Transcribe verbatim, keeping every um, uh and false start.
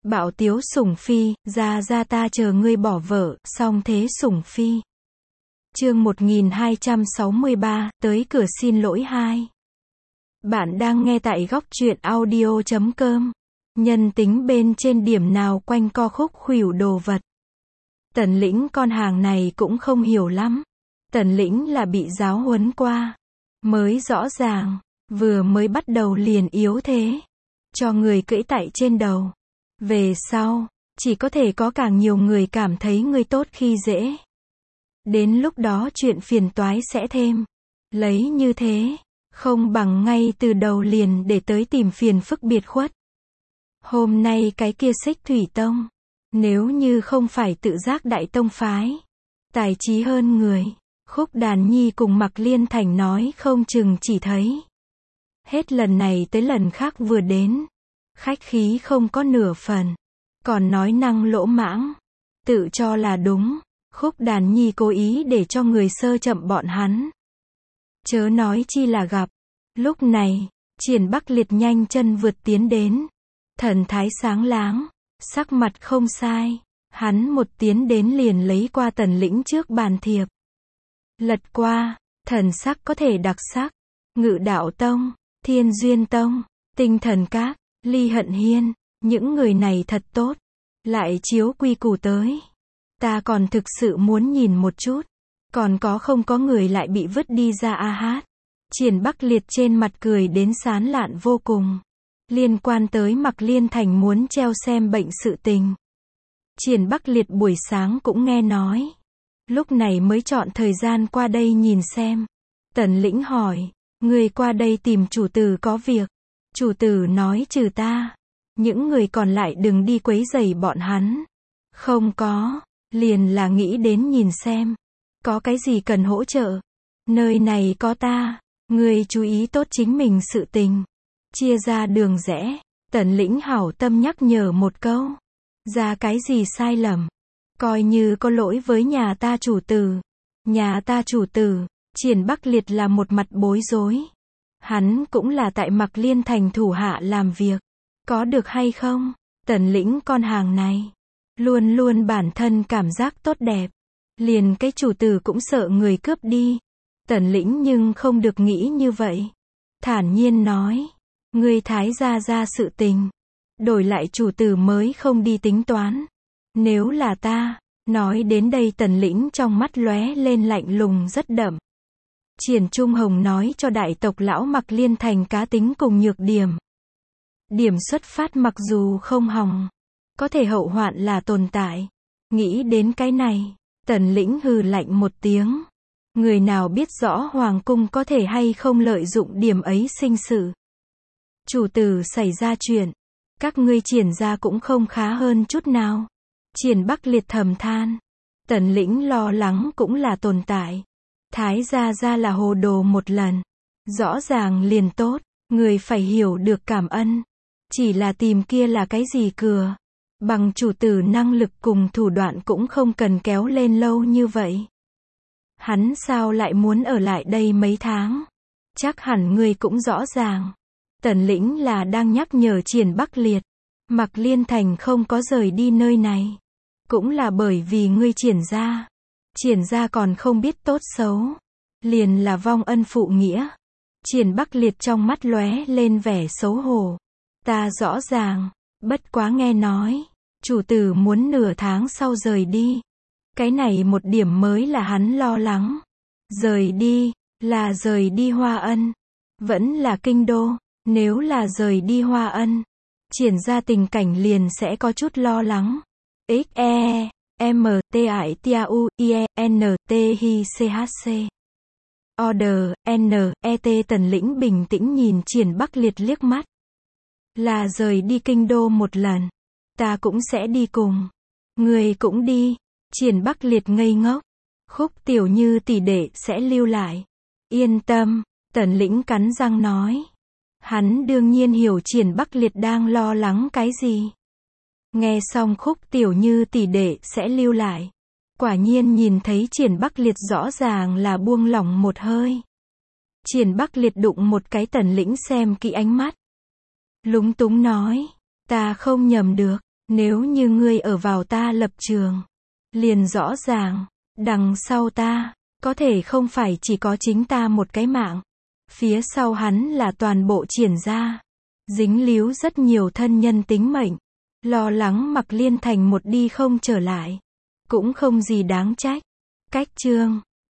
Bạo tiếu sủng phi, ra ra ta chờ ngươi bỏ vợ, song thế sủng phi. Chương một nghìn hai trăm sáu mươi ba, tới cửa xin lỗi hai. Bạn đang nghe tại góc truyện audio chấm com. Nhân tính bên trên điểm nào quanh co khúc khuỷu đồ vật. Tần Lĩnh con hàng này cũng không hiểu lắm. Tần Lĩnh là bị giáo huấn qua. Mới rõ ràng, vừa mới bắt đầu liền yếu thế. Cho người cưỡi tại trên đầu. Về sau, chỉ có thể có càng nhiều người cảm thấy ngươi tốt khi dễ. Đến lúc đó chuyện phiền toái sẽ thêm. Lấy như thế, không bằng ngay từ đầu liền để tới tìm phiền phức biệt khuất. Hôm nay cái kia Xích Thủy Tông, nếu như không phải tự giác đại tông phái, tài trí hơn người, Khúc Đàn Nhi cùng Mạc Liên Thành nói không chừng chỉ thấy. Hết lần này tới lần khác vừa đến, khách khí không có nửa phần, còn nói năng lỗ mãng, tự cho là đúng. Khúc Đàn Nhi cố ý để cho người sơ chậm bọn hắn. Chớ nói chi là gặp. Lúc này, Triển Bắc Liệt nhanh chân vượt tiến đến. Thần thái sáng láng, sắc mặt không sai. Hắn một tiến đến liền lấy qua Tần Lĩnh trước bàn thiệp. Lật qua, thần sắc có thể đặc sắc. Ngự Đạo Tông, Thiên Duyên Tông, Tinh Thần Các, Ly Hận Hiên, những người này thật tốt. Lại chiếu quy củ tới. Ta còn thực sự muốn nhìn một chút. Còn có không có người lại bị vứt đi ra a hát. Triển Bắc Liệt trên mặt cười đến sán lạn vô cùng. Liên quan tới Mạc Liên Thành muốn treo xem bệnh sự tình. Triển Bắc Liệt buổi sáng cũng nghe nói. Lúc này mới chọn thời gian qua đây nhìn xem. Tần Lĩnh hỏi, người qua đây tìm chủ tử có việc. Chủ tử nói trừ ta, những người còn lại đừng đi quấy rầy bọn hắn. Không có. Liền là nghĩ đến nhìn xem, có cái gì cần hỗ trợ. Nơi này có ta, người chú ý tốt chính mình sự tình. Chia ra đường rẽ, Tần Lĩnh hảo tâm nhắc nhở một câu. Ra cái gì sai lầm, coi như có lỗi với nhà ta chủ tử. Nhà ta chủ tử, Triển Bắc Liệt là một mặt bối rối. Hắn cũng là tại Mạc Liên Thành thủ hạ làm việc. Có được hay không? Tần Lĩnh con hàng này luôn luôn bản thân cảm giác tốt đẹp. Liền cái chủ tử cũng sợ người cướp đi. Tần Lĩnh nhưng không được nghĩ như vậy. Thản nhiên nói. Ngươi thái gia ra sự tình. Đổi lại chủ tử mới không đi tính toán. Nếu là ta. Nói đến đây Tần Lĩnh trong mắt lóe lên lạnh lùng rất đậm. Triển Trung Hồng nói cho đại tộc lão Mạc Liên Thành cá tính cùng nhược điểm. Điểm xuất phát mặc dù không hỏng, có thể hậu hoạn là tồn tại. Nghĩ đến cái này, Tần Lĩnh hừ lạnh một tiếng. Người nào biết rõ Hoàng cung có thể hay không lợi dụng điểm ấy sinh sự. Chủ tử xảy ra chuyện, các ngươi Triển gia cũng không khá hơn chút nào. Triển Bắc Liệt thầm than. Tần Lĩnh lo lắng cũng là tồn tại. Thái gia gia là hồ đồ một lần. Rõ ràng liền tốt, người phải hiểu được cảm ơn. Chỉ là tìm kia là cái gì cửa. Bằng chủ tử năng lực cùng thủ đoạn cũng không cần kéo lên lâu như vậy. Hắn sao lại muốn ở lại đây mấy tháng? Chắc hẳn ngươi cũng rõ ràng. Tần Lĩnh là đang nhắc nhở Triển Bắc Liệt. Mạc Liên Thành không có rời đi nơi này. Cũng là bởi vì ngươi Triển gia. Triển gia còn không biết tốt xấu. Liền là vong ân phụ nghĩa. Triển Bắc Liệt trong mắt lóe lên vẻ xấu hổ. Ta rõ ràng. Bất quá nghe nói, chủ tử muốn nửa tháng sau rời đi. Cái này một điểm mới là hắn lo lắng. Rời đi, là rời đi Hoa Ân. Vẫn là kinh đô, nếu là rời đi Hoa Ân. Triển ra tình cảnh liền sẽ có chút lo lắng. X E, M, T I T A U, I E, N, T H C H C. Order, N, E T Tần Lĩnh bình tĩnh nhìn Triển Bắc Liệt liếc mắt. Là rời đi kinh đô một lần. Ta cũng sẽ đi cùng. Người cũng đi. Triển Bắc Liệt ngây ngốc. Khúc Tiểu Như tỷ đệ sẽ lưu lại. Yên tâm. Tần Lĩnh cắn răng nói. Hắn đương nhiên hiểu Triển Bắc Liệt đang lo lắng cái gì. Nghe xong Khúc Tiểu Như tỷ đệ sẽ lưu lại. Quả nhiên nhìn thấy Triển Bắc Liệt rõ ràng là buông lỏng một hơi. Triển Bắc Liệt đụng một cái Tần Lĩnh xem kỹ ánh mắt. Lúng túng nói, ta không nhầm được, Nếu như ngươi ở vào ta lập trường, liền rõ ràng, đằng sau ta, có thể không phải chỉ có chính ta một cái mạng. Phía sau hắn là toàn bộ Triển gia. Dính líu rất nhiều thân nhân tính mệnh. Lo lắng Mặc Liên Thành một đi không trở lại. Cũng không gì đáng trách. Cách chương